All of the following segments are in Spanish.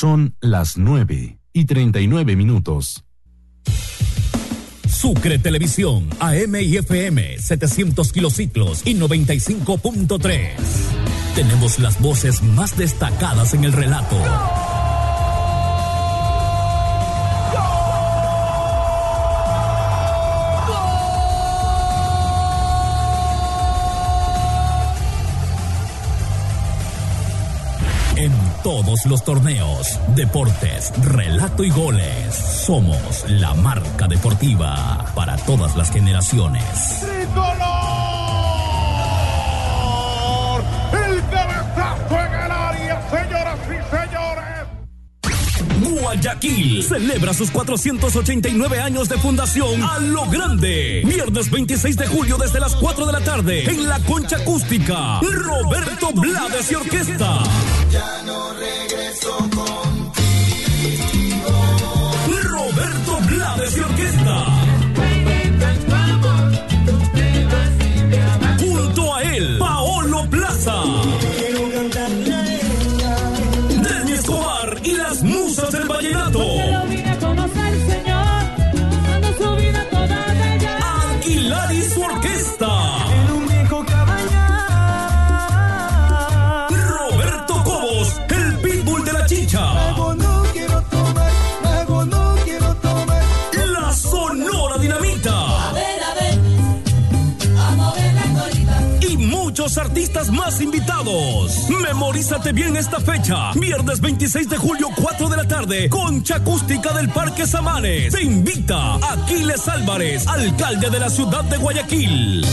Son las 9:39. Sucre Televisión, AM y FM, 700 kilociclos y 95.3. Tenemos las voces más destacadas en el relato. En todos los torneos, deportes, relato y goles, somos la marca deportiva para todas las generaciones. ¡Tricolor! ¡El cabezazo en el área, señoras y señores! Guayaquil celebra sus 489 años de fundación a lo grande. Viernes 26 de julio desde las 4 de la tarde en la Concha Acústica. Roberto Blades y Orquesta. Ya no regreso contigo. Roberto Blades y Orquesta. Junto a él, Paolo Plaza. Denny Escobar y las musas del vallenato. Aguilar y su orquesta. Roberto Cobos, el pitbull de la chicha. La Sonora Dinamita. A ver, vamos a ver la colita. Y muchos artistas más invitados. Memorízate bien esta fecha. Viernes 26 de julio, 4 de la tarde. Concha Acústica del Parque Samanes. Te invita Aquiles Álvarez, alcalde de la ciudad de Guayaquil.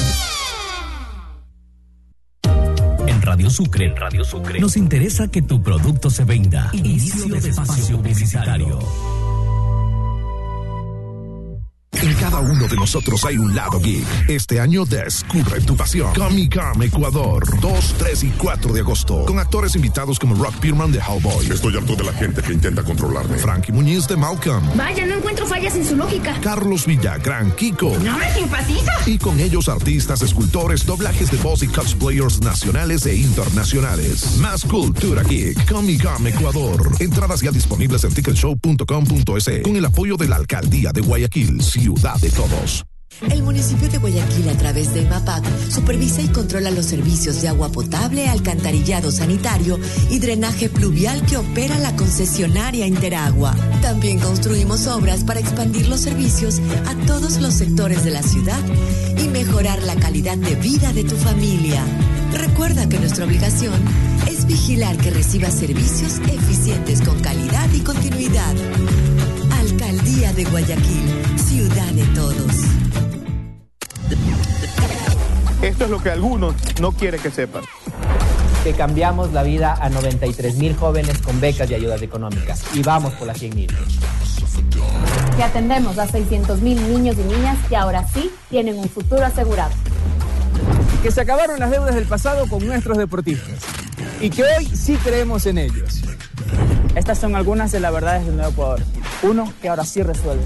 En Radio Sucre, nos interesa que tu producto se venda. Inicio de espacio publicitario. En cada uno de nosotros hay un lado geek. Este año descubre tu pasión. Comic Con Ecuador, 2, 3 y 4 de agosto. Con actores invitados como Rock Pierman de Hellboy. Estoy harto de la gente que intenta controlarme. Frankie Muñiz de Malcolm. Vaya, no encuentro fallas en su lógica. Carlos Villagrán, Kiko. No me simpatiza. Y con ellos artistas, escultores, doblajes de voz y cosplayers nacionales e internacionales. Más cultura geek. Comic Con Ecuador. Entradas ya disponibles en ticketshow.com.es con el apoyo de la Alcaldía de Guayaquil, ciudad de todos. El municipio de Guayaquil, a través del MAPAC, supervisa y controla los servicios de agua potable, alcantarillado sanitario y drenaje pluvial que opera la concesionaria Interagua. También construimos obras para expandir los servicios a todos los sectores de la ciudad y mejorar la calidad de vida de tu familia. Recuerda que nuestra obligación es vigilar que recibas servicios eficientes con calidad y continuidad. Alcaldía de Guayaquil, ciudad de todos. Esto es lo que algunos no quieren que sepan. Que cambiamos la vida a 93,000 jóvenes con becas y ayudas económicas. Y vamos por las 100,000. Que atendemos a 600,000 niños y niñas que ahora sí tienen un futuro asegurado. Que se acabaron las deudas del pasado con nuestros deportistas. Y que hoy sí creemos en ellos. Estas son algunas de las verdades del nuevo Ecuador. Uno que ahora sí resuelve.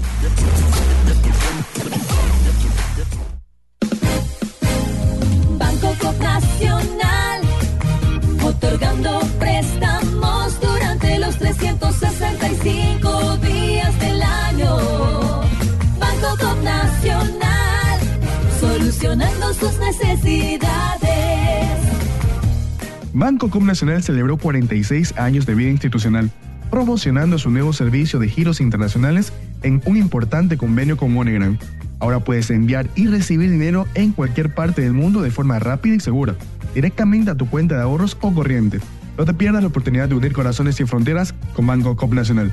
Banco Nacional, otorgando préstamos durante los 365 días del año. Banco Nacional, solucionando sus necesidades. Banco Nacional celebró 46 años de vida institucional, promocionando su nuevo servicio de giros internacionales en un importante convenio con MoneyGram. Ahora puedes enviar y recibir dinero en cualquier parte del mundo de forma rápida y segura, directamente a tu cuenta de ahorros o corriente. No te pierdas la oportunidad de unir corazones sin fronteras con Banco Nacional.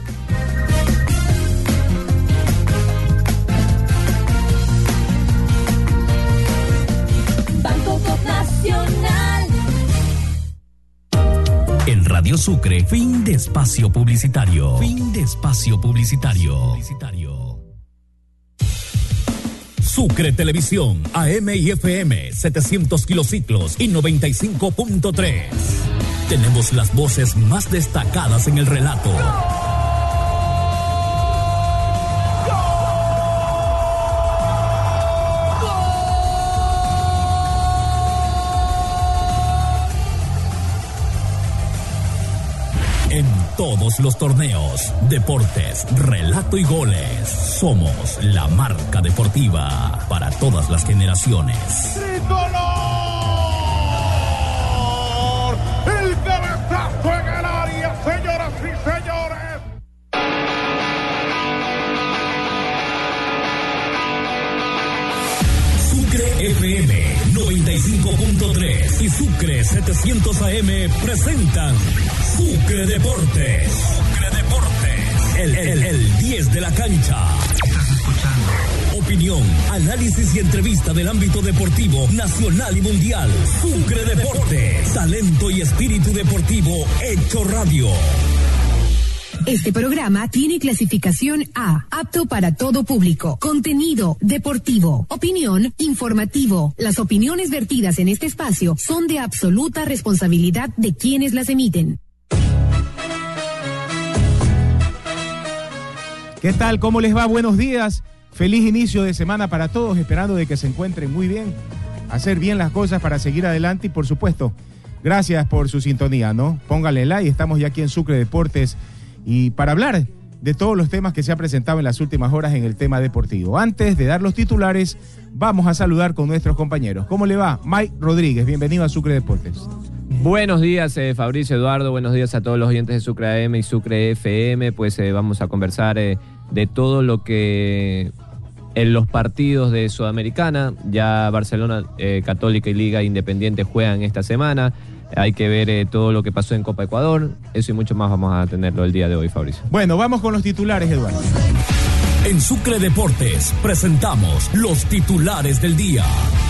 Banco Nacional. En Radio Sucre, fin de espacio publicitario. Sucre Televisión, AM y FM, 700 kilociclos y 95.3. Tenemos las voces más destacadas en el relato. En todos los torneos. Deportes, relato y goles. Somos la marca deportiva para todas las generaciones. ¡Tricolor! El cabezazo en el área, señoras y señores. Sucre FM 95.3 y Sucre 700 AM presentan Sucre Deportes. Sucre Deportes. El 10 de la cancha. Estás escuchando. Opinión, análisis y entrevista del ámbito deportivo nacional y mundial. Sucre Deportes. Talento y espíritu deportivo hecho radio. Este programa tiene clasificación A, apto para todo público. Contenido deportivo, opinión, informativo. Las opiniones vertidas en este espacio son de absoluta responsabilidad de quienes las emiten. ¿Qué tal? ¿Cómo les va? Buenos días. Feliz inicio de semana para todos, esperando de que se encuentren muy bien, hacer bien las cosas para seguir adelante y, por supuesto, gracias por su sintonía, ¿no? Póngale like, estamos ya aquí en Sucre Deportes y para hablar de todos los temas que se han presentado en las últimas horas en el tema deportivo. Antes de dar los titulares, vamos a saludar con nuestros compañeros. ¿Cómo le va? Mike Rodríguez, bienvenido a Sucre Deportes. Buenos días, Fabricio, Eduardo, buenos días a todos los oyentes de Sucre AM y Sucre FM. Pues vamos a conversar de todo lo que en los partidos de Sudamericana. Ya Barcelona, Católica y Liga Independiente juegan esta semana. Hay que ver todo lo que pasó en Copa Ecuador. Eso y mucho más vamos a tenerlo el día de hoy, Fabricio. Bueno, vamos con los titulares, Eduardo. En Sucre Deportes presentamos los titulares del día.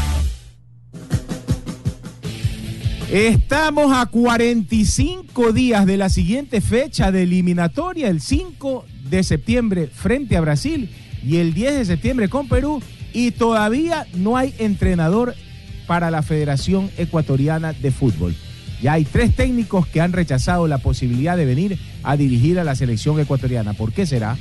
Estamos a 45 días de la siguiente fecha de eliminatoria, el 5 de septiembre frente a Brasil y el 10 de septiembre con Perú, y todavía no hay entrenador para la Federación Ecuatoriana de Fútbol. Ya hay 3 técnicos que han rechazado la posibilidad de venir a dirigir a la selección ecuatoriana. ¿Por qué será?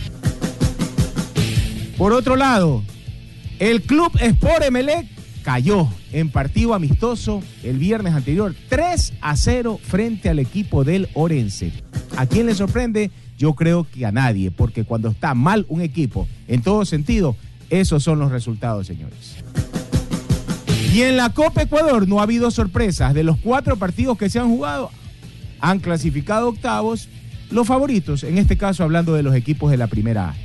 Por otro lado, el Club Sport Emelec cayó en partido amistoso el viernes anterior 3-0 frente al equipo del Orense. ¿A quién le sorprende? Yo creo que a nadie, porque cuando está mal un equipo en todo sentido, esos son los resultados, señores. Y en la Copa Ecuador no ha habido sorpresas. De los 4 partidos que se han jugado, han clasificado octavos los favoritos, en este caso hablando de los equipos de la Primera A.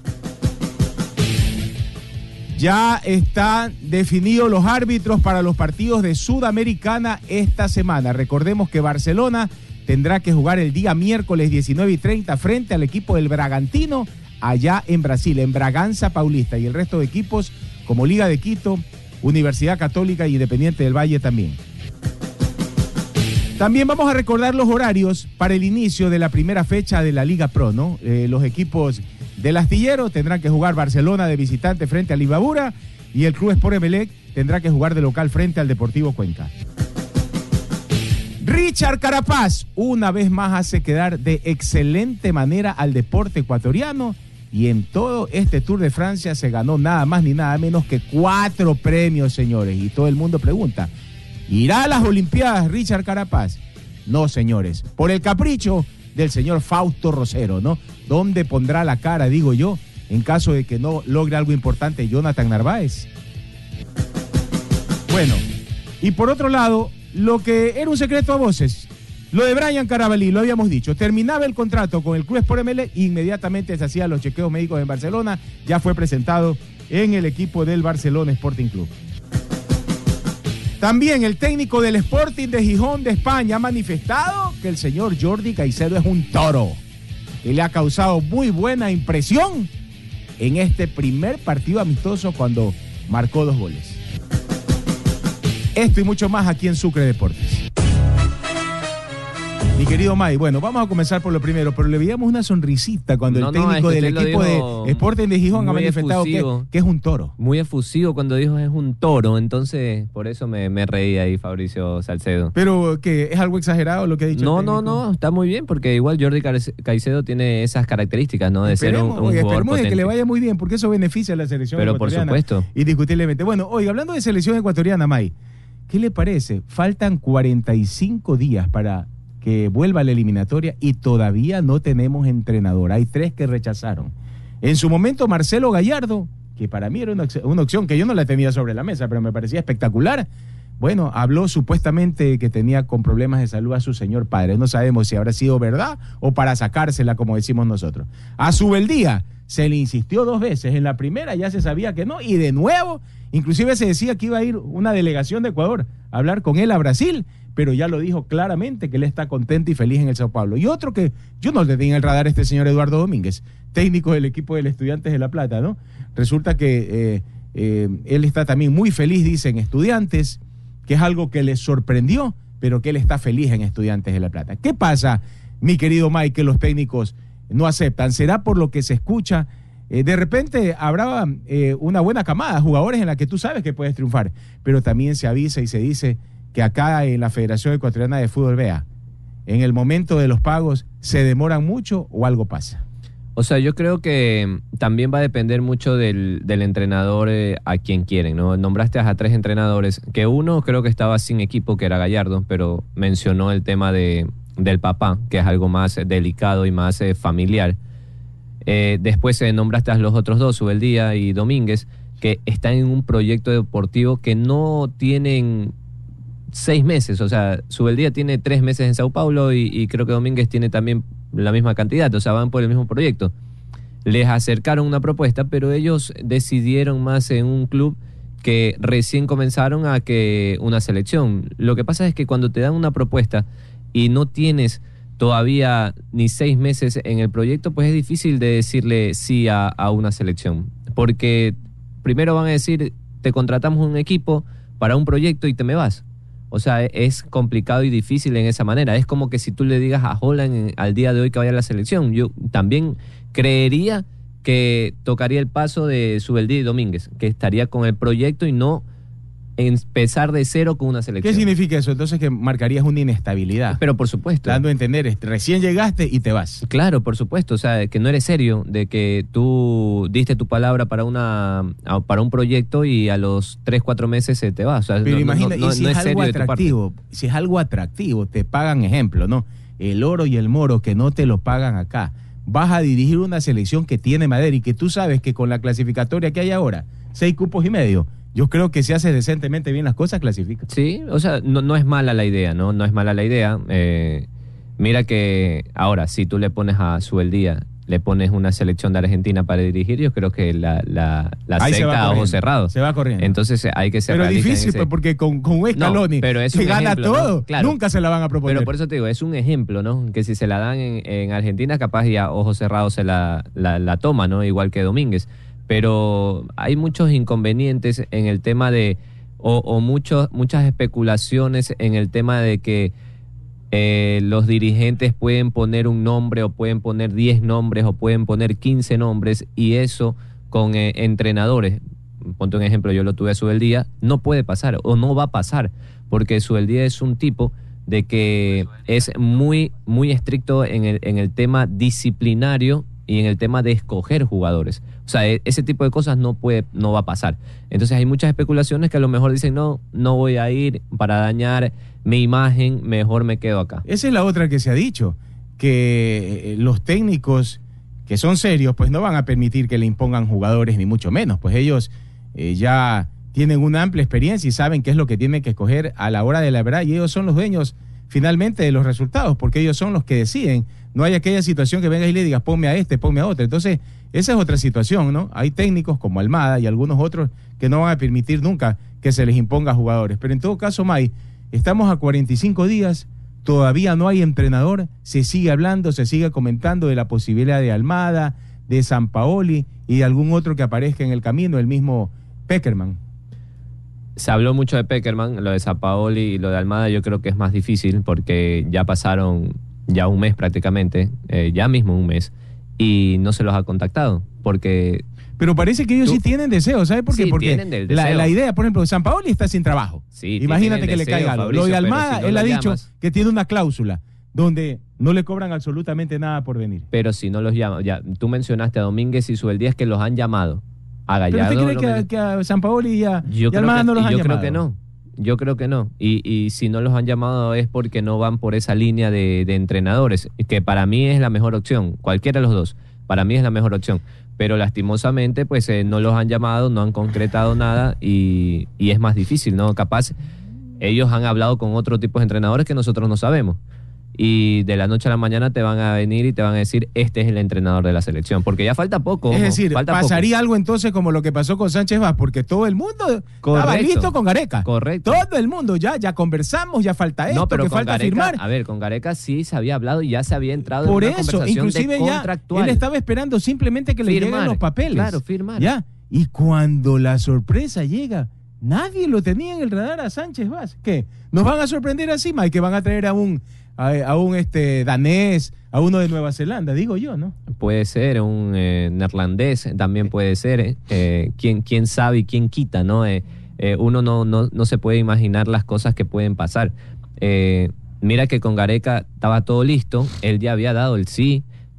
Ya están definidos los árbitros para los partidos de Sudamericana esta semana. Recordemos que Barcelona tendrá que jugar el día miércoles 19:30 frente al equipo del Bragantino allá en Brasil, en Braganza Paulista, y el resto de equipos como Liga de Quito, Universidad Católica y Independiente del Valle también. También vamos a recordar los horarios para el inicio de la primera fecha de la Liga Pro, ¿no? Los equipos del Astillero tendrán que jugar Barcelona de visitante frente al Imbabura y el Club Sport Emelec tendrá que jugar de local frente al Deportivo Cuenca. Richard Carapaz una vez más hace quedar de excelente manera al deporte ecuatoriano. Y en todo este Tour de Francia se ganó nada más ni nada menos que 4 premios, señores. Y todo el mundo pregunta, ¿irá a las Olimpiadas Richard Carapaz? No, señores, por el capricho del señor Fausto Rosero, ¿no? ¿Dónde pondrá la cara, digo yo, en caso de que no logre algo importante Jonathan Narváez? Bueno, y por otro lado, lo que era un secreto a voces, lo de Brian Carabalí, lo habíamos dicho, terminaba el contrato con el Club Sport Emelec e inmediatamente se hacían los chequeos médicos en Barcelona, ya fue presentado en el equipo del Barcelona Sporting Club. También el técnico del Sporting de Gijón de España ha manifestado que el señor Jordi Caicedo es un toro y le ha causado muy buena impresión en este primer partido amistoso cuando marcó 2 goles. Esto y mucho más aquí en Sucre Deportes. Mi querido May, bueno, vamos a comenzar por lo primero, pero le veíamos una sonrisita cuando el técnico del equipo de Sporting de Gijón ha manifestado que es un toro. Muy efusivo cuando dijo es un toro, entonces por eso me reí ahí, Fabricio Salcedo. ¿Pero qué? ¿Es algo exagerado lo que ha dicho el técnico? No, está muy bien, porque igual Jordi Caicedo tiene esas características, ¿no? De ser un jugador potente. Que le vaya muy bien, porque eso beneficia a la selección ecuatoriana. Pero por supuesto. Indiscutiblemente. Bueno, oye, hablando de selección ecuatoriana, May, ¿qué le parece? Faltan 45 días para que vuelva a la eliminatoria y todavía no tenemos entrenador. Hay 3 que rechazaron. En su momento, Marcelo Gallardo, que para mí era una opción que yo no la tenía sobre la mesa, pero me parecía espectacular. Bueno, habló supuestamente que tenía con problemas de salud a su señor padre. No sabemos si habrá sido verdad o para sacársela, como decimos nosotros. A Zubeldía se le insistió 2 veces. En la primera ya se sabía que no, y de nuevo, inclusive se decía que iba a ir una delegación de Ecuador a hablar con él a Brasil, pero ya lo dijo claramente que él está contento y feliz en el Sao Paulo. Y otro que yo no le tenía en el radar, este señor Eduardo Domínguez, técnico del equipo del Estudiantes de La Plata, ¿no? Resulta que él está también muy feliz, dice, en Estudiantes, que es algo que le sorprendió, pero que él está feliz en Estudiantes de La Plata. ¿Qué pasa, mi querido Mike, que los técnicos no aceptan? ¿Será por lo que se escucha? De repente habrá una buena camada de jugadores en la que tú sabes que puedes triunfar, pero también se avisa y se dice que acá en la Federación Ecuatoriana de Fútbol, vea, en el momento de los pagos, ¿se demoran mucho o algo pasa? O sea, yo creo que también va a depender mucho del entrenador a quien quieren, ¿no? Nombraste a 3 entrenadores, que uno creo que estaba sin equipo, que era Gallardo, pero mencionó el tema del papá, que es algo más delicado y más familiar. Después nombraste a los otros 2, Zubeldía y Domínguez, que están en un proyecto deportivo que no tienen 6 meses, o sea, Zubeldía tiene 3 meses en Sao Paulo y creo que Domínguez tiene también la misma cantidad, o sea, van por el mismo proyecto. Les acercaron una propuesta, pero ellos decidieron más en un club que recién comenzaron a que una selección. Lo que pasa es que cuando te dan una propuesta y no tienes todavía ni 6 meses en el proyecto, pues es difícil de decirle sí a una selección, porque primero van a decir, te contratamos un equipo para un proyecto y te me vas. O sea, es complicado y difícil en esa manera. Es como que si tú le digas a Holland al día de hoy que vaya a la selección. Yo también creería que tocaría el paso de Zubeldía y Domínguez, que estaría con el proyecto y no empezar de cero con una selección. ¿Qué significa eso? Entonces que marcarías una inestabilidad. Pero por supuesto. Dando a entender, recién llegaste y te vas. Claro, por supuesto. O sea, que no eres serio, de que tú diste tu palabra para un proyecto y a los 3-4 meses se te va. O sea, pero imagina, no, si no es es algo serio atractivo, si es algo atractivo, te pagan, ejemplo, ¿no? El Oro y el Moro, que no te lo pagan acá. Vas a dirigir una selección que tiene madera y que tú sabes que con la clasificatoria que hay ahora, 6 cupos y medio, yo creo que si haces decentemente bien las cosas, clasifica. Sí, o sea, no es mala la idea, ¿no? No es mala la idea. Mira que ahora, si tú le pones a Zubeldía, le pones una selección de Argentina para dirigir, yo creo que la secta a ojos cerrados. Se va corriendo. Entonces hay que ser realista. Pero difícil, pues, porque con un Scaloni que gana ejemplo, todo, ¿no? Claro. Nunca se la van a proponer. Pero por eso te digo, es un ejemplo, ¿no? Que si se la dan en Argentina, capaz ya ojos cerrados se la toma, ¿no? Igual que Domínguez. Pero hay muchos inconvenientes en el tema de, muchas especulaciones en el tema de que los dirigentes pueden poner un nombre o pueden poner 10 nombres o pueden poner 15 nombres, y eso con entrenadores, ponte un ejemplo, yo lo tuve a Zubeldía, no puede pasar o no va a pasar, porque Zubeldía es un tipo de que es muy, muy estricto en el tema disciplinario y en el tema de escoger jugadores. O sea, ese tipo de cosas no va a pasar. Entonces hay muchas especulaciones que a lo mejor dicen, no voy a ir para dañar mi imagen, mejor me quedo acá. Esa es la otra que se ha dicho, que los técnicos que son serios, pues no van a permitir que le impongan jugadores, ni mucho menos, pues ellos ya tienen una amplia experiencia y saben qué es lo que tienen que escoger a la hora de la verdad, y ellos son los dueños finalmente de los resultados, porque ellos son los que deciden. No hay aquella situación que vengas y le digas, ponme a este, ponme a otro. Entonces, esa es otra situación, ¿no? Hay técnicos como Almada y algunos otros que no van a permitir nunca que se les imponga a jugadores. Pero en todo caso, May, estamos a 45 días, todavía no hay entrenador, se sigue hablando, se sigue comentando de la posibilidad de Almada, de Sampaoli y de algún otro que aparezca en el camino, el mismo Pekerman. Se habló mucho de Pekerman, lo de Sampaoli y lo de Almada yo creo que es más difícil porque ya pasaron ya un mes prácticamente, ya mismo un mes, y no se los ha contactado, porque... Pero parece que ellos sí tienen deseo, ¿sabes por qué? Sí, porque la idea, por ejemplo, Sampaoli está sin trabajo. Sí, imagínate que le caiga algo. Lo de Almada, si él ha dicho que tiene una cláusula donde no le cobran absolutamente nada por venir. Pero si no los llaman, ya, tú mencionaste a Domínguez y Zubeldía que los han llamado. A Gallardo. ¿Pero usted cree que a Sampaoli y a Almada no los han llamado? Yo creo que no. Yo creo que no. Y si no los han llamado es porque no van por esa línea de entrenadores, que para mí es la mejor opción. Cualquiera de los dos, para mí es la mejor opción. Pero lastimosamente, pues no los han llamado, no han concretado nada y es más difícil, ¿no? Capaz ellos han hablado con otro tipo de entrenadores que nosotros no sabemos. Y de la noche a la mañana te van a venir y te van a decir, este es el entrenador de la selección, porque ya falta poco. Es decir, pasaría poco. Algo entonces como lo que pasó con Sánchez Vaz, porque todo el mundo estaba listo con Gareca. Correcto. Todo el mundo, ya conversamos, ya falta esto, pero que falta Gareca, firmar. A ver, con Gareca sí se había hablado y ya se había entrado Por en una eso, conversación inclusive de ya contractual. él estaba esperando simplemente que le lleguen los papeles. Claro, firmar. Ya. Y cuando la sorpresa llega, nadie lo tenía en el radar a Sánchez Vaz. ¿Qué? ¿Nos van a sorprender así, Mike? Que van a traer a un danés, a uno de Nueva Zelanda, digo yo, ¿no? Puede ser, un neerlandés también puede ser. ¿Quién sabe y quién quita, ¿no? Uno no se puede imaginar las cosas que pueden pasar. Mira que con Gareca estaba todo listo, él ya había dado el sí,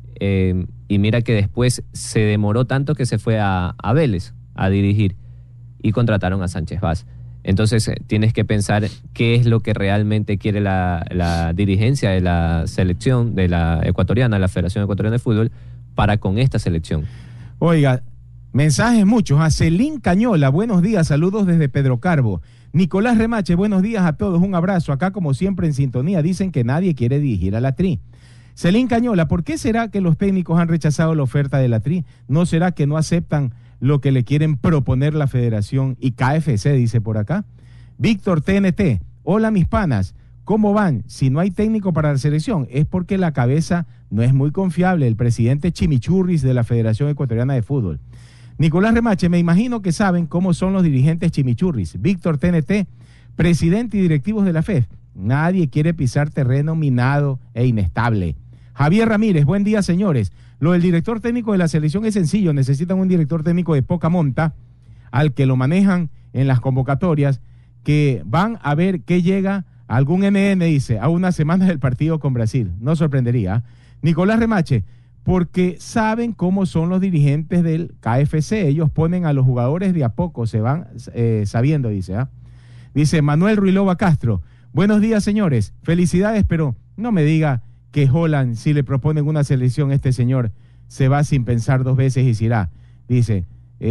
y mira que después se demoró tanto que se fue a Vélez a dirigir y contrataron a Sánchez Vaz. Entonces tienes que pensar qué es lo que realmente quiere la dirigencia de la selección, de la ecuatoriana, la Federación Ecuatoriana de Fútbol, para con esta selección. Oiga, mensajes muchos. A Celín Cañola, buenos días, saludos desde Pedro Carbo. Nicolás Remache, buenos días a todos, un abrazo. Acá como siempre en sintonía, dicen que nadie quiere dirigir a la Tri. Celín Cañola, ¿por qué será que los técnicos han rechazado la oferta de la Tri? ¿No será que no aceptan lo que le quieren proponer la Federación y KFC, dice por acá? Víctor TNT, hola mis panas, ¿cómo van? Si no hay técnico para la selección, es porque la cabeza no es muy confiable, el presidente Chimichurris de la Federación Ecuatoriana de Fútbol. Nicolás Remache, me imagino que saben cómo son los dirigentes Chimichurris. Víctor TNT, presidente y directivos de la FEF, nadie quiere pisar terreno minado e inestable. Javier Ramírez, buen día señores. Lo del director técnico de la selección es sencillo, necesitan un director técnico de poca monta, al que lo manejan en las convocatorias, que van a ver qué llega algún MN, dice, a una semana del partido con Brasil. No sorprendería. Nicolás Remache, porque saben cómo son los dirigentes del KFC, ellos ponen a los jugadores de a poco, se van sabiendo, dice. Dice Manuel Ruilova Castro, buenos días señores, felicidades, pero no me diga que Holland, si le proponen una selección, este señor se va sin pensar dos veces y se irá. Dice,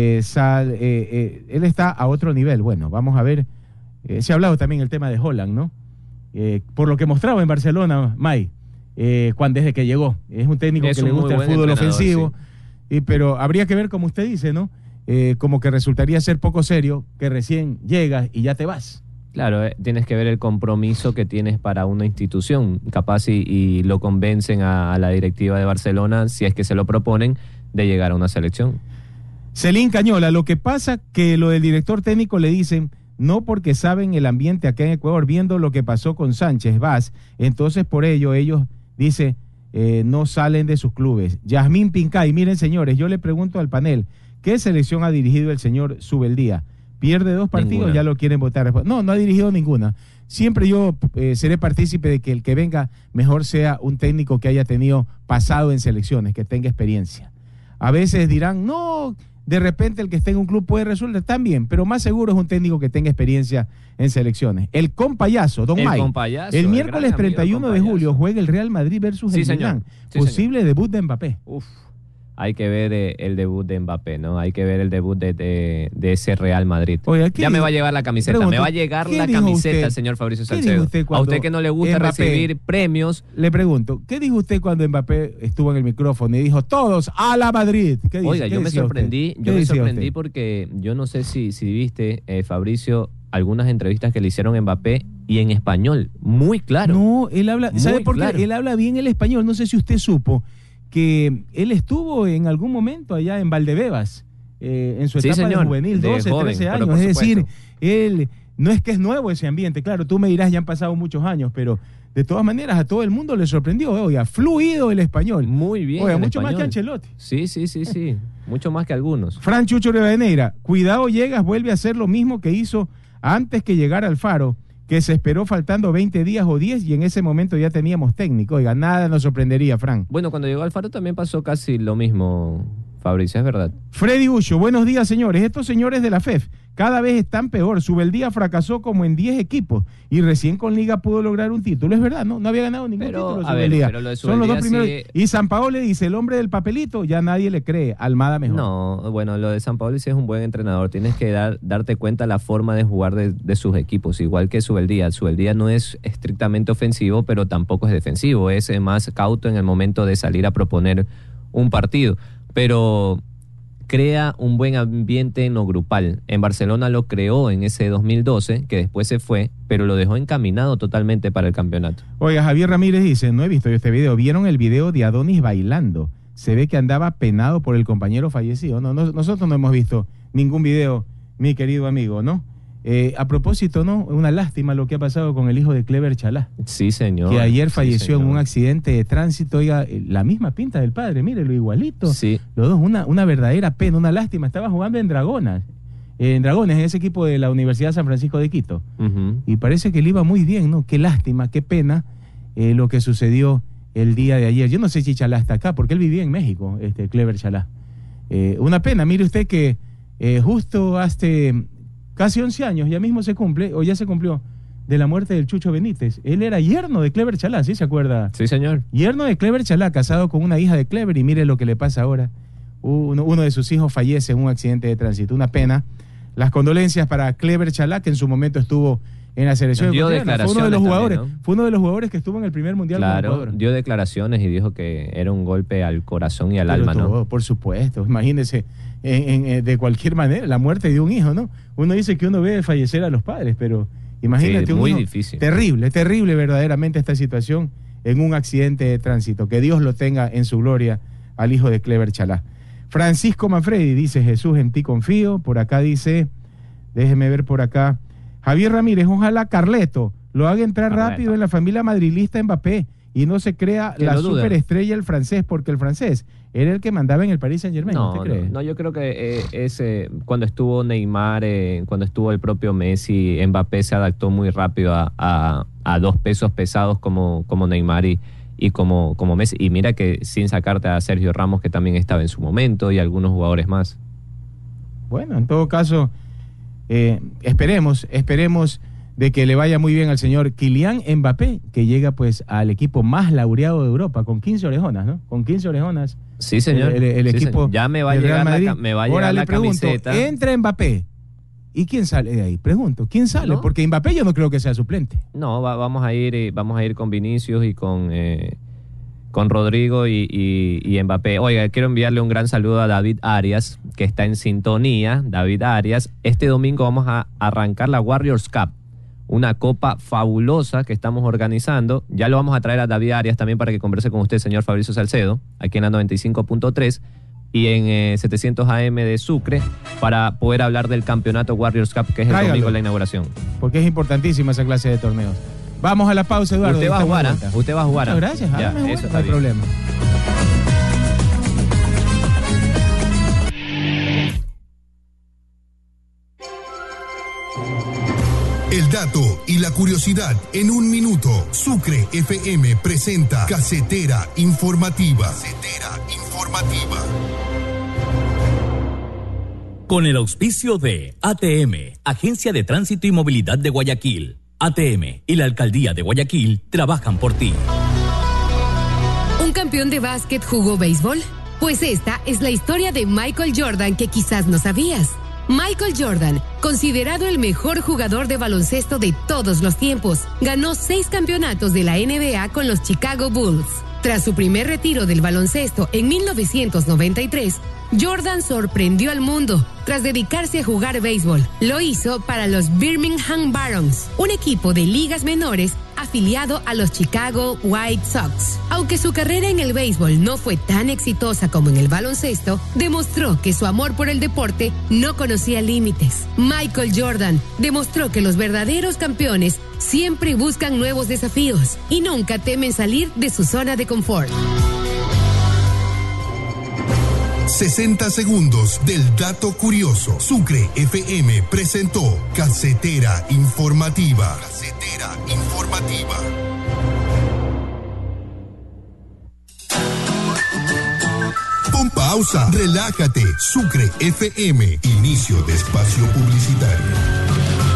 él está a otro nivel. Bueno, vamos a ver. Se ha hablado también el tema de Holland, ¿no? Por lo que mostraba en Barcelona, May, desde que llegó. Es un técnico que le gusta el fútbol ofensivo, sí. Pero habría que ver, como usted dice, ¿no? Como que resultaría ser poco serio que recién llegas y ya te vas. Claro, tienes que ver el compromiso que tienes para una institución, capaz y lo convencen a la directiva de Barcelona, si es que se lo proponen, de llegar a una selección. Celín Cañola, lo que pasa que lo del director técnico le dicen, no porque saben el ambiente acá en Ecuador, viendo lo que pasó con Sánchez Vaz, entonces por ello ellos, dice, no salen de sus clubes. Yasmín Pincay, miren señores, yo le pregunto al panel, ¿qué selección ha dirigido el señor Subeldía? Pierde 2 partidos, ninguna. Ya lo quieren votar. No ha dirigido ninguna. Siempre yo seré partícipe de que el que venga mejor sea un técnico que haya tenido pasado en selecciones, que tenga experiencia. A veces dirán, no, de repente el que esté en un club puede resolver también, pero más seguro es un técnico que tenga experiencia en selecciones. El compayazo, don May. El miércoles 31 de julio juega el Real Madrid versus el Milán. Posible debut de Mbappé. Hay que ver el debut de Mbappé, ¿no? Hay que ver el debut de ese Real Madrid. Oiga, ya me va a llevar la camiseta, me va a llegar la camiseta, señor Fabricio Salcedo. A usted que no le gusta recibir premios. Le pregunto, ¿qué dijo usted cuando Mbappé estuvo en el micrófono y dijo, todos a la Madrid? ¿Qué dice? Oiga, yo me sorprendí porque yo no sé si viste, Fabricio, algunas entrevistas que le hicieron a Mbappé y en español, muy claro. No, él habla, ¿sabe por qué? Él habla bien el español, no sé si usted supo que él estuvo en algún momento allá en Valdebebas, en su etapa de juvenil, 12, 13 años. Es decir, él no es que es nuevo ese ambiente, claro, tú me dirás, ya han pasado muchos años, pero de todas maneras a todo el mundo le sorprendió, oiga, fluido el español. Muy bien. Oiga, mucho más que Ancelotti. Sí, mucho más que algunos. Fran Chucho Rivadeneira, cuidado llegas, vuelve a hacer lo mismo que hizo antes que llegara Alfaro, que se esperó faltando 20 días o 10 y en ese momento ya teníamos técnico. Oiga, nada nos sorprendería, Fran. Bueno, cuando llegó Alfaro también pasó casi lo mismo, Fabricio, es verdad. Freddy Ucho, buenos días, señores. Estos señores de la FEF cada vez están peor. Subeldía fracasó como en 10 equipos y recién con Liga pudo lograr un título. Es verdad, no había ganado ningún título. Pero lo de son los dos primeros. Sí. Y San Paolo le dice, el hombre del papelito, ya nadie le cree. Almada mejor. No, bueno, lo de San Paolo sí es un buen entrenador. Tienes que darte cuenta la forma de jugar de sus equipos, igual que Subeldía. Subeldía no es estrictamente ofensivo, pero tampoco es defensivo. Es más cauto en el momento de salir a proponer un partido. Pero crea un buen ambiente en lo grupal. En Barcelona lo creó en ese 2012, que después se fue, pero lo dejó encaminado totalmente para el campeonato. Oiga, Javier Ramírez dice, no he visto yo este video. ¿Vieron el video de Adonis bailando? Se ve que andaba penado por el compañero fallecido. No, nosotros no hemos visto ningún video, mi querido amigo, ¿no? A propósito, ¿no? Una lástima lo que ha pasado con el hijo de Clever Chalá. Sí, señor. Que ayer falleció en un accidente de tránsito. Oiga, la misma pinta del padre, mire, lo igualito. Sí. Los dos, una verdadera pena, una lástima. Estaba jugando en Dragones, en ese equipo de la Universidad San Francisco de Quito. Y parece que le iba muy bien, ¿no? Qué lástima, qué pena lo que sucedió el día de ayer. Yo no sé si Chalá está acá, porque él vivía en México, Clever Chalá. Una pena, mire usted que justo hace casi 11 años, ya mismo se cumple, o ya se cumplió, de la muerte del Chucho Benítez. Él era yerno de Clever Chalá, ¿sí se acuerda? Sí, señor. Yerno de Clever Chalá, casado con una hija de Clever, y mire lo que le pasa ahora. Uno de sus hijos fallece en un accidente de tránsito. Una pena. Las condolencias para Clever Chalá, que en su momento estuvo en la selección ecuatoriana. Fue uno de los jugadores, también, ¿no? Fue uno de los jugadores que estuvo en el primer mundial con Ecuador. Dio declaraciones y dijo que era un golpe al corazón y al alma, ¿no? Por supuesto, imagínese, de cualquier manera, la muerte de un hijo, ¿no? Uno dice que uno ve fallecer a los padres, pero imagínate, sí, un muy hijo. Difícil. Terrible verdaderamente esta situación en un accidente de tránsito. Que Dios lo tenga en su gloria al hijo de Clever Chalá. Francisco Manfredi dice, Jesús, en ti confío. Por acá dice, déjeme ver por acá, Javier Ramírez, ojalá Carleto lo haga entrar rápido en la familia madrilista Mbappé y no se crea la superestrella el francés, porque el francés era el que mandaba en el Paris Saint-Germain. No, yo creo que cuando estuvo Neymar, cuando estuvo el propio Messi, Mbappé se adaptó muy rápido a dos pesos pesados como Neymar y como Messi. Y mira que sin sacarte a Sergio Ramos, que también estaba en su momento, y algunos jugadores más. Bueno, en todo caso, esperemos de que le vaya muy bien al señor Kylian Mbappé, que llega pues al equipo más laureado de Europa, con 15 orejonas, ¿no? Con 15 orejonas. Sí, señor. El sí, equipo señor. Ya me va a llegar Ahora le pregunto, camiseta. Entra Mbappé, ¿y quién sale de ahí? Pregunto, ¿quién sale? ¿No? Porque Mbappé yo no creo que sea suplente. No, vamos a ir con Vinicius y con Rodrigo y Mbappé. Oiga, quiero enviarle un gran saludo a David Arias, que está en sintonía. David Arias, este domingo vamos a arrancar la Warriors Cup, una copa fabulosa que estamos organizando. Ya lo vamos a traer a David Arias también para que converse con usted, señor Fabricio Salcedo, aquí en la 95.3 y en 700 AM de Sucre, para poder hablar del campeonato Warriors Cup, que es el domingo de la inauguración. Porque es importantísima esa clase de torneos. Vamos a la pausa, Eduardo. Usted va a jugar, Usted va a jugar. Muchas gracias. Ya, eso no hay problema. El dato y la curiosidad en un minuto. Sucre FM presenta Casetera Informativa. Casetera Informativa. Con el auspicio de ATM, Agencia de Tránsito y Movilidad de Guayaquil. ATM y la Alcaldía de Guayaquil trabajan por ti. ¿Un campeón de básquet jugó béisbol? Pues esta es la historia de Michael Jordan que quizás no sabías. Michael Jordan, considerado el mejor jugador de baloncesto de todos los tiempos, ganó 6 campeonatos de la NBA con los Chicago Bulls. Tras su primer retiro del baloncesto en 1993, Jordan sorprendió al mundo tras dedicarse a jugar béisbol. Lo hizo para los Birmingham Barons, un equipo de ligas menores afiliado a los Chicago White Sox. Aunque su carrera en el béisbol no fue tan exitosa como en el baloncesto, demostró que su amor por el deporte no conocía límites. Michael Jordan demostró que los verdaderos campeones siempre buscan nuevos desafíos y nunca temen salir de su zona de confort. 60 segundos del dato curioso. Sucre FM presentó Casetera Informativa. Casetera Informativa. Pompa Pausa, relájate. Sucre FM, inicio de espacio publicitario.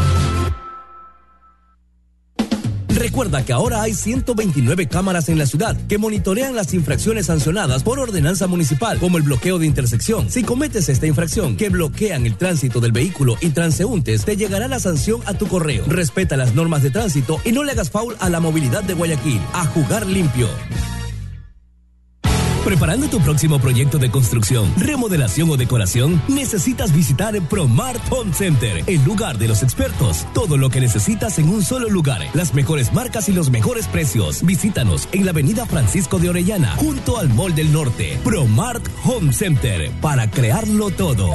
Recuerda que ahora hay 129 cámaras en la ciudad que monitorean las infracciones sancionadas por ordenanza municipal, como el bloqueo de intersección. Si cometes esta infracción que bloquean el tránsito del vehículo y transeúntes, te llegará la sanción a tu correo. Respeta las normas de tránsito y no le hagas foul a la movilidad de Guayaquil. A jugar limpio. ¿Preparando tu próximo proyecto de construcción, remodelación o decoración? Necesitas visitar Promart Home Center, el lugar de los expertos. Todo lo que necesitas en un solo lugar. Las mejores marcas y los mejores precios. Visítanos en la avenida Francisco de Orellana, junto al Mall del Norte. Promart Home Center, para crearlo todo.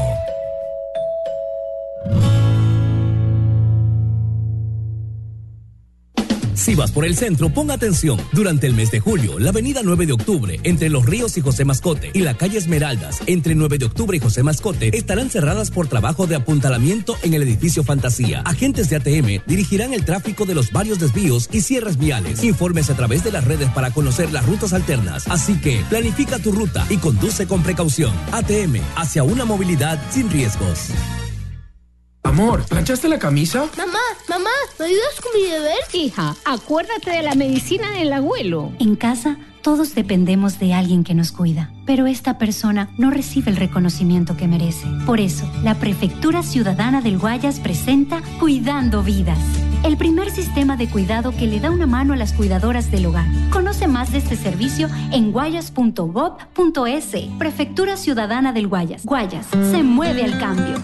Si vas por el centro, pon atención. Durante el mes de julio, la avenida 9 de octubre, entre Los Ríos y José Mascote, y la calle Esmeraldas, entre 9 de octubre y José Mascote, estarán cerradas por trabajo de apuntalamiento en el edificio Fantasía. Agentes de ATM dirigirán el tráfico de los varios desvíos y cierres viales. Informes a través de las redes para conocer las rutas alternas. Así que, planifica tu ruta y conduce con precaución. ATM, hacia una movilidad sin riesgos. Amor, ¿planchaste la camisa? Mamá, ¿me ayudas con mi deber? Hija, acuérdate de la medicina del abuelo. En casa, todos dependemos de alguien que nos cuida, pero esta persona no recibe el reconocimiento que merece. Por eso, la Prefectura Ciudadana del Guayas presenta Cuidando Vidas, el primer sistema de cuidado que le da una mano a las cuidadoras del hogar. Conoce más de este servicio en guayas.gov.es. Prefectura Ciudadana del Guayas. Guayas, se mueve al cambio.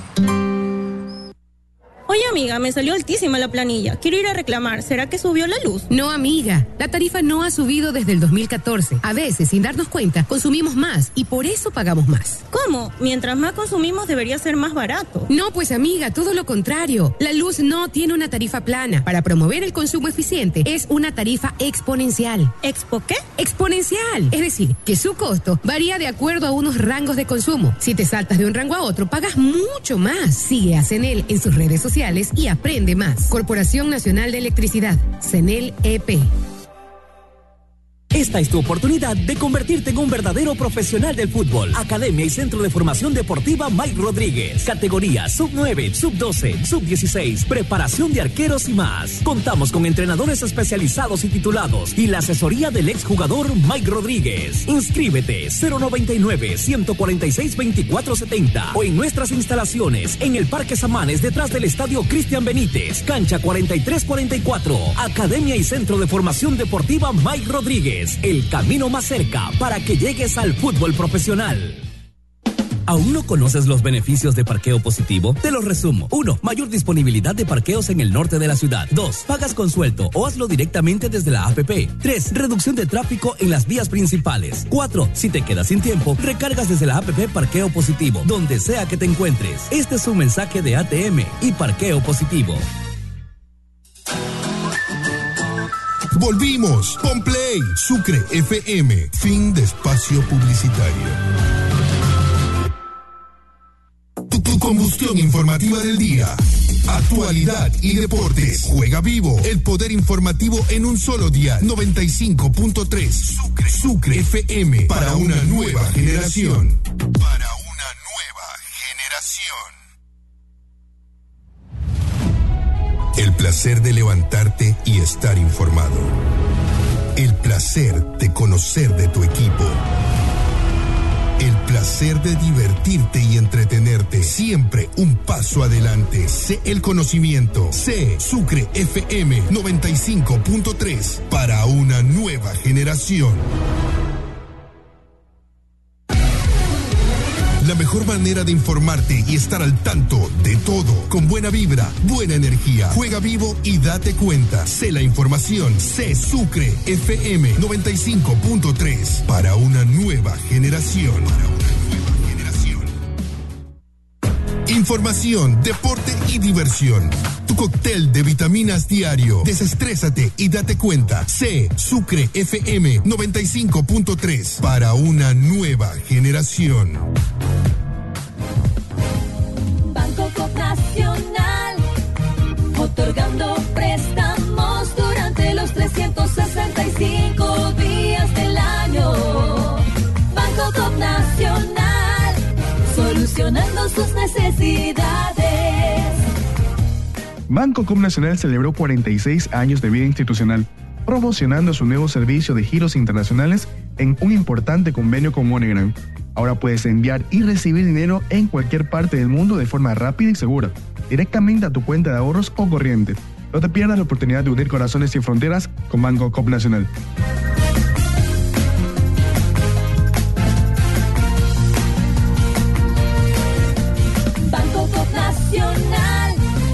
Oye, amiga, me salió altísima la planilla. Quiero ir a reclamar. ¿Será que subió la luz? No, amiga. La tarifa no ha subido desde el 2014. A veces, sin darnos cuenta, consumimos más y por eso pagamos más. ¿Cómo? Mientras más consumimos, debería ser más barato. No, pues, amiga, todo lo contrario. La luz no tiene una tarifa plana. Para promover el consumo eficiente, es una tarifa exponencial. ¿Expo qué? Exponencial. Es decir, que su costo varía de acuerdo a unos rangos de consumo. Si te saltas de un rango a otro, pagas mucho más. Sigue a CENEL en sus redes sociales y aprende más. Corporación Nacional de Electricidad, CENEL EP. Esta es tu oportunidad de convertirte en un verdadero profesional del fútbol. Academia y Centro de Formación Deportiva Mike Rodríguez. Categoría Sub-9, Sub-12, Sub-16, preparación de arqueros y más. Contamos con entrenadores especializados y titulados y la asesoría del exjugador Mike Rodríguez. Inscríbete 099-146-2470 o en nuestras instalaciones en el Parque Samanes detrás del Estadio Cristian Benítez, cancha 4344. Academia y Centro de Formación Deportiva Mike Rodríguez. El camino más cerca para que llegues al fútbol profesional. ¿Aún no conoces los beneficios de Parqueo Positivo? Te los resumo. 1. Mayor disponibilidad de parqueos en el norte de la ciudad. 2. Pagas con sueldo o hazlo directamente desde la APP. 3. Reducción de tráfico en las vías principales. 4. Si te quedas sin tiempo, recargas desde la APP Parqueo Positivo, donde sea que te encuentres. Este es un mensaje de ATM y Parqueo Positivo. Volvimos. Pon Play. Sucre FM. Fin de espacio publicitario. Tu combustión informativa del día. Actualidad y deportes. Juega vivo. El poder informativo en un solo día. 95.3. Sucre FM. Para una nueva generación. Para una nueva generación. El placer de levantarte y estar informado. El placer de conocer de tu equipo. El placer de divertirte y entretenerte. Siempre un paso adelante. Sé el conocimiento. Sé Sucre FM 95.3 para una nueva generación. La mejor manera de informarte y estar al tanto de todo, con buena vibra, buena energía. Juega vivo y date cuenta. Sé la información. Sé Sucre FM 95.3 para una nueva generación. Información, deporte y diversión. Tu cóctel de vitaminas diario. Desestrésate y date cuenta. Sé Sucre FM 95.3 para una nueva generación. Banco Nacional, otorgando préstamos durante los 365 días del año. Banco Nacional. solucionando sus necesidades. Banco Com Nacional celebró 46 años de vida institucional, promocionando su nuevo servicio de giros internacionales en un importante convenio con MoneyGram. Ahora puedes enviar y recibir dinero en cualquier parte del mundo de forma rápida y segura, directamente a tu cuenta de ahorros o corriente. No te pierdas la oportunidad de unir corazones sin fronteras con Banco Com Nacional. Banco Com Nacional.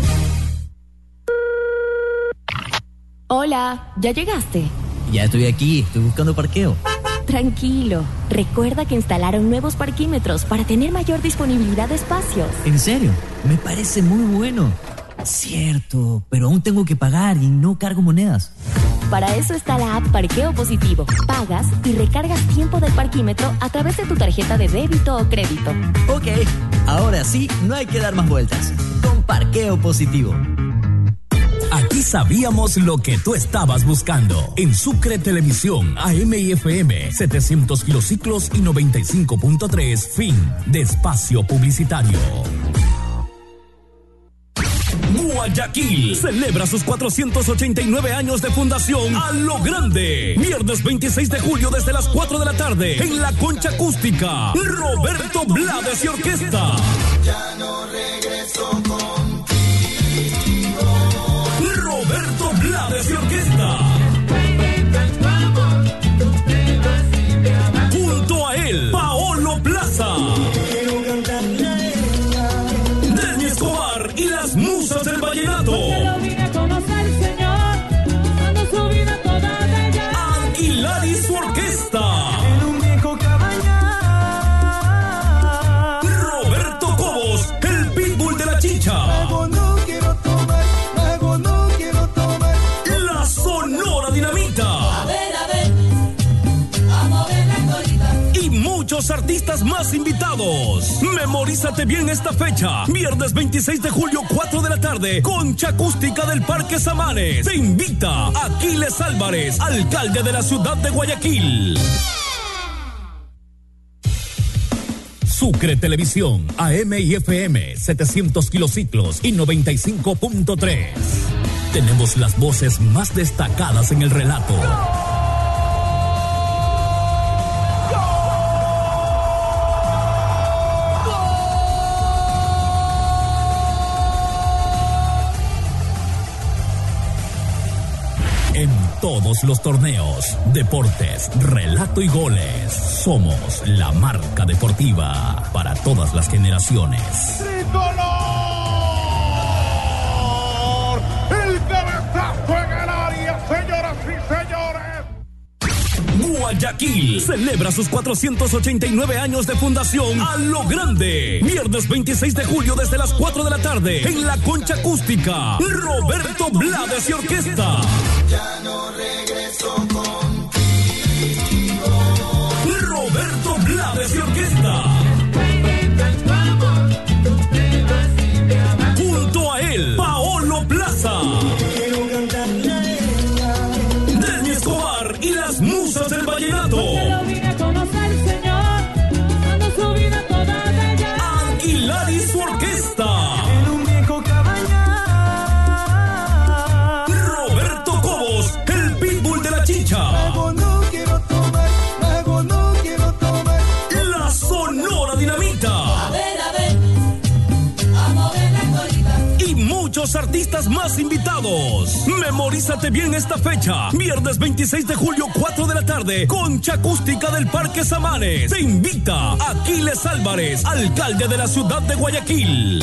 Hola, ¿ya llegaste? Ya estoy aquí, estoy buscando parqueo. Tranquilo, recuerda que instalaron nuevos parquímetros para tener mayor disponibilidad de espacios. ¿En serio? Me parece muy bueno. Cierto, pero aún tengo que pagar y no cargo monedas. Para eso está la app Parqueo Positivo. Pagas y recargas tiempo del parquímetro a través de tu tarjeta de débito o crédito. Ok, ahora sí, no hay que dar más vueltas. Con Parqueo Positivo. Aquí sabíamos lo que tú estabas buscando. En Sucre Televisión, AM y FM, 700 kilociclos y 95.3, fin de espacio publicitario. Guayaquil celebra sus 489 años de fundación a lo grande. Viernes 26 de julio desde las 4 de la tarde en la Concha Acústica. Roberto Blades y Orquesta. Ya no regreso contigo. Roberto Blades y Orquesta. Junto a él, Paolo Plaza. Desni Escobar y las musas del vallenato. Aguilar y su orquesta. Roberto Cobos, el pitbull de la chicha. La Sonora Dinamita. A ver, vamos a ver la colita. Y muchos artistas más invitados. Memorízate bien esta fecha. Viernes 26 de julio, 4 de la tarde. Concha Acústica del Parque Samanes. Te invita Aquiles Álvarez, alcalde de la ciudad de Guayaquil. Sucre Televisión, AM y FM, 700 kilociclos y 95.3. Tenemos las voces más destacadas en el relato. En todos los torneos, deportes, relato y goles, somos la marca deportiva para todas las generaciones. ¡Tricolor! El cabezazo en el área, señoras y señores. Guayaquil celebra sus 489 años de fundación a lo grande. Viernes 26 de julio desde las 4 de la tarde en la Concha Acústica. Roberto Blades y Orquesta. Ya no regreso contigo. Roberto Blades y Orquesta. Junto a él, Paolo Plaza. Desni Escobar y las musas del vallenato. Aguilar y su orquesta. Roberto Cobos, el pitbull de la chicha. La Sonora Dinamita. A ver, vamos a ver la colita. Y muchos artistas más invitados. Memorízate bien esta fecha. Viernes 26 de julio, 4 de la tarde. Concha Acústica del Parque Samanes. Te invita Aquiles Álvarez, alcalde de la ciudad de Guayaquil.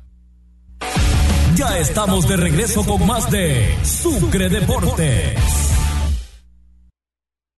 Ya estamos de regreso con más de Sucre Deportes.